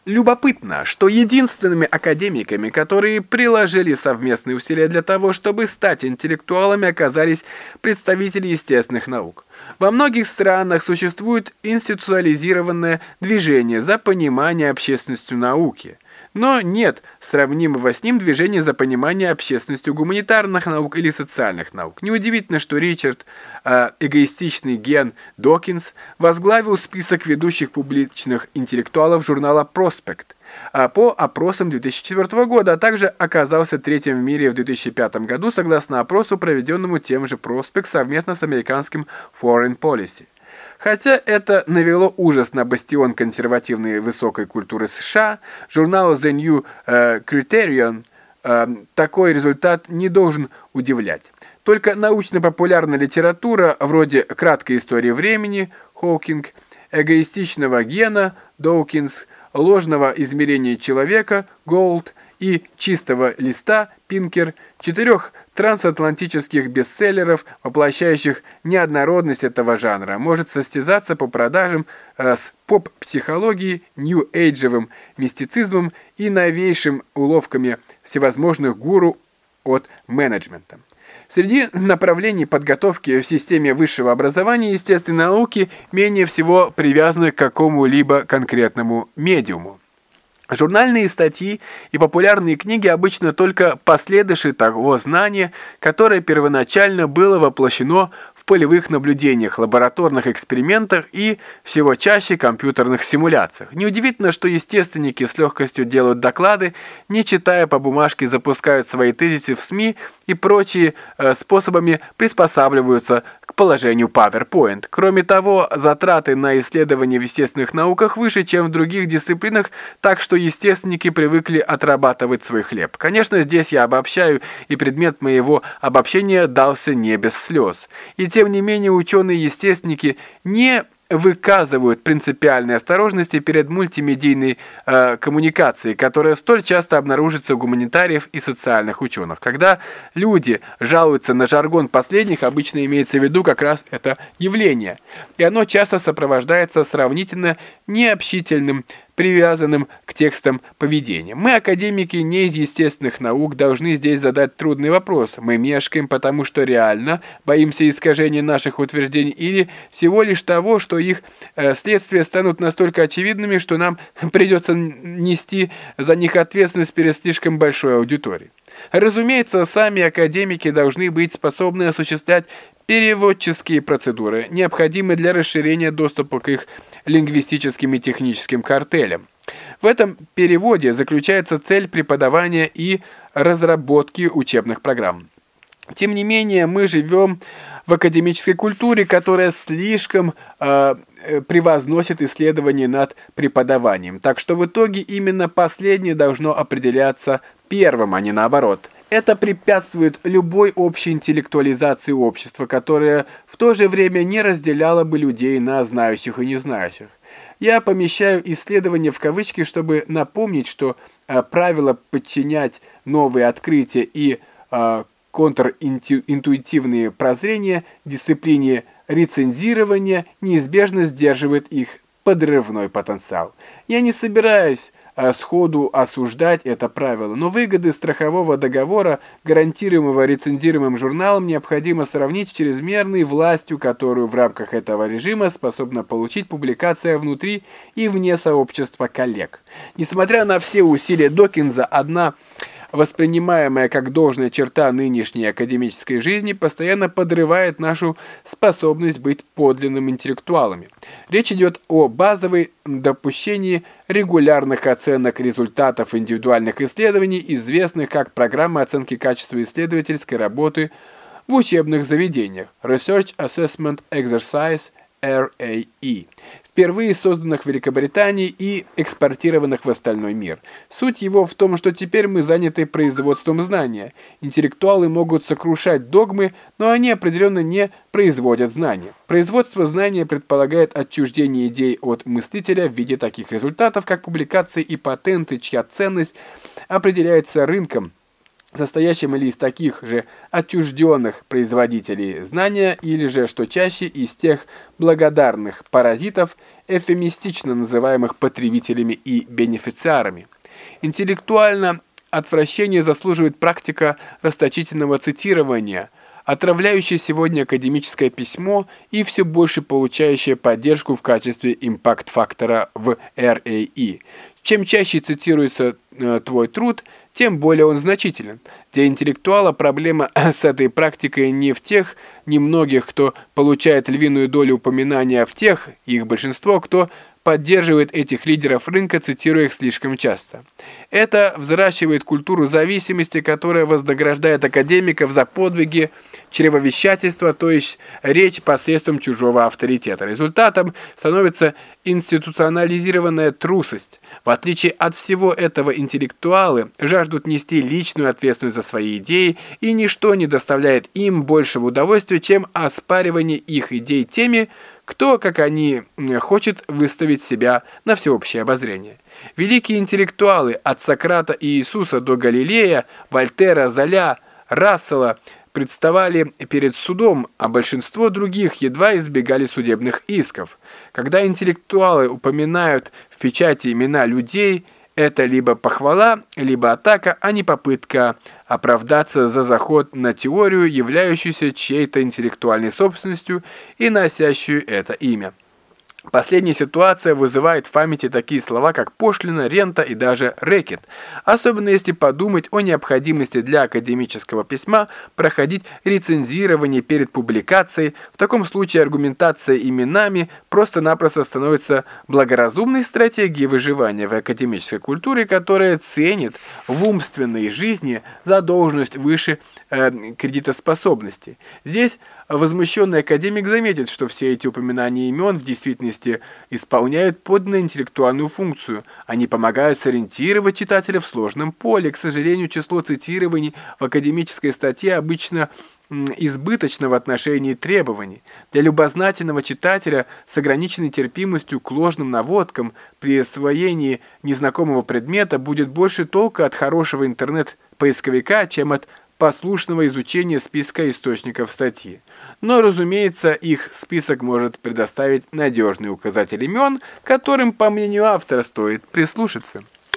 Любопытно, что единственными академиками, которые приложили совместные усилия для того, чтобы стать интеллектуалами, оказались представители естественных наук. Во многих странах существует институциализированное движение за понимание общественностью науки. Но нет сравнимого с ним движения за понимание общественностью гуманитарных наук или социальных наук. Неудивительно, что Ричард эгоистичный Ген Докинс возглавил список ведущих публичных интеллектуалов журнала «Проспект» по опросам 2004 года, а также оказался третьим в мире в 2005 году, согласно опросу, проведенному тем же «Проспект» совместно с американским Foreign Policy. Хотя это навело ужас на бастион консервативной высокой культуры США, журналу The New Criterion такой результат не должен удивлять. Только научно-популярная литература, вроде «Краткой истории времени» Хокинг, «Эгоистичного Гена» Доукинс, «Ложного измерения человека» Голд и «Чистого листа» Пинкер, 4 трансатлантических бестселлеров, воплощающих неоднородность этого жанра, может состязаться по продажам с поп-психологией, нью-эйджевым мистицизмом и новейшими уловками всевозможных гуру от менеджмента. Среди направлений подготовки в системе высшего образования естественные науки менее всего привязаны к какому-либо конкретному медиуму. Журнальные статьи и популярные книги обычно только последующие того знания, которое первоначально было воплощено в полевых наблюдениях, лабораторных экспериментах и всего чаще компьютерных симуляциях. Неудивительно, что естественники с легкостью делают доклады, не читая по бумажке, запускают свои тезисы в СМИ и прочие способами приспосабливаются к положению PowerPoint. Кроме того, затраты на исследования в естественных науках выше, чем в других дисциплинах, так что естественники привыкли отрабатывать свой хлеб. Конечно, здесь я обобщаю, и предмет моего обобщения дался не без слез. И тем не менее ученые-естественники не выказывают принципиальной осторожности перед мультимедийной коммуникацией, которая столь часто обнаружится у гуманитариев и социальных ученых. Когда люди жалуются на жаргон последних, обычно имеется в виду как раз это явление, и оно часто сопровождается сравнительно необщительным, привязанным к текстам поведением. Мы, академики не из естественных наук, должны здесь задать трудный вопрос. Мы мешкаем, потому что реально боимся искажения наших утверждений или всего лишь того, что их следствия станут настолько очевидными, что нам придется нести за них ответственность перед слишком большой аудиторией. Разумеется, сами академики должны быть способны осуществлять переводческие процедуры, необходимые для расширения доступа к их лингвистическим и техническим картелям. В этом переводе заключается цель преподавания и разработки учебных программ. Тем не менее, мы живем в академической культуре, которая слишком превозносит исследования над преподаванием. Так что в итоге именно последнее должно определяться первым, а не наоборот. Это препятствует любой общей интеллектуализации общества, которая в то же время не разделяла бы людей на знающих и незнающих. Я помещаю исследования в кавычки, чтобы напомнить, что правило подчинять новые открытия и контринтуитивные прозрения дисциплине рецензирования неизбежно сдерживает их подрывной потенциал. Я не собираюсь сходу осуждать это правило, но выгоды страхового договора, гарантируемого рецензируемым журналом, необходимо сравнить с чрезмерной властью, которую в рамках этого режима способна получить публикация внутри и вне сообщества коллег. Несмотря на все усилия Докинза, одна воспринимаемая как должная черта нынешней академической жизни постоянно подрывает нашу способность быть подлинными интеллектуалами. Речь идет о базовой допущении регулярных оценок результатов индивидуальных исследований, известных как программы оценки качества исследовательской работы в учебных заведениях Research Assessment Exercise RAE, впервые созданных в Великобритании и экспортированных в остальной мир. Суть его в том, что теперь мы заняты производством знания. Интеллектуалы могут сокрушать догмы, но они определенно не производят знания. Производство знания предполагает отчуждение идей от мыслителя в виде таких результатов, как публикации и патенты, чья ценность определяется рынком, состоящим или из таких же отчужденных производителей знания, или же, что чаще, из тех благодарных паразитов, эвфемистично называемых потребителями и бенефициарами. Интеллектуально отвращение заслуживает практика расточительного цитирования, отравляющее сегодня академическое письмо и все больше получающее поддержку в качестве импакт-фактора в РАИ. Чем чаще цитируется твой труд, тем более он значителен. Для интеллектуала проблема с этой практикой не в тех немногих, кто получает львиную долю упоминания, а в тех, их большинство, кто поддерживает этих лидеров рынка, цитируя их слишком часто. Это взращивает культуру зависимости, которая вознаграждает академиков за подвиги чревовещательства, то есть речь посредством чужого авторитета. Результатом становится институционализированная трусость. В отличие от всего этого, интеллектуалы жаждут нести личную ответственность за свои идеи, и ничто не доставляет им большего удовольствия, чем оспаривание их идей теми, кто, как они, хочет выставить себя на всеобщее обозрение. Великие интеллектуалы от Сократа и Иисуса до Галилея, Вольтера, Золя, Рассела представали перед судом, а большинство других едва избегали судебных исков. Когда интеллектуалы упоминают в печати имена людей, это либо похвала, либо атака, а не попытка оправдаться за заход на теорию, являющуюся чьей-то интеллектуальной собственностью и носящую это имя. Последняя ситуация вызывает в памяти такие слова, как пошлина, рента и даже рэкет, особенно если подумать о необходимости для академического письма проходить рецензирование перед публикацией. В таком случае аргументация именами просто-напросто становится благоразумной стратегией выживания в академической культуре, которая ценит в умственной жизни задолженность выше кредитоспособности. Здесь возмущенный академик заметит, что все эти упоминания имен в действительности исполняют подлинно интеллектуальную функцию. Они помогают сориентировать читателя в сложном поле. К сожалению, число цитирований в академической статье обычно избыточно в отношении требований. Для любознательного читателя с ограниченной терпимостью к ложным наводкам при освоении незнакомого предмета будет больше толка от хорошего интернет-поисковика, чем от послушного изучения списка источников статьи. Но, разумеется, их список может предоставить надежный указатель имен, которым, по мнению автора, стоит прислушаться.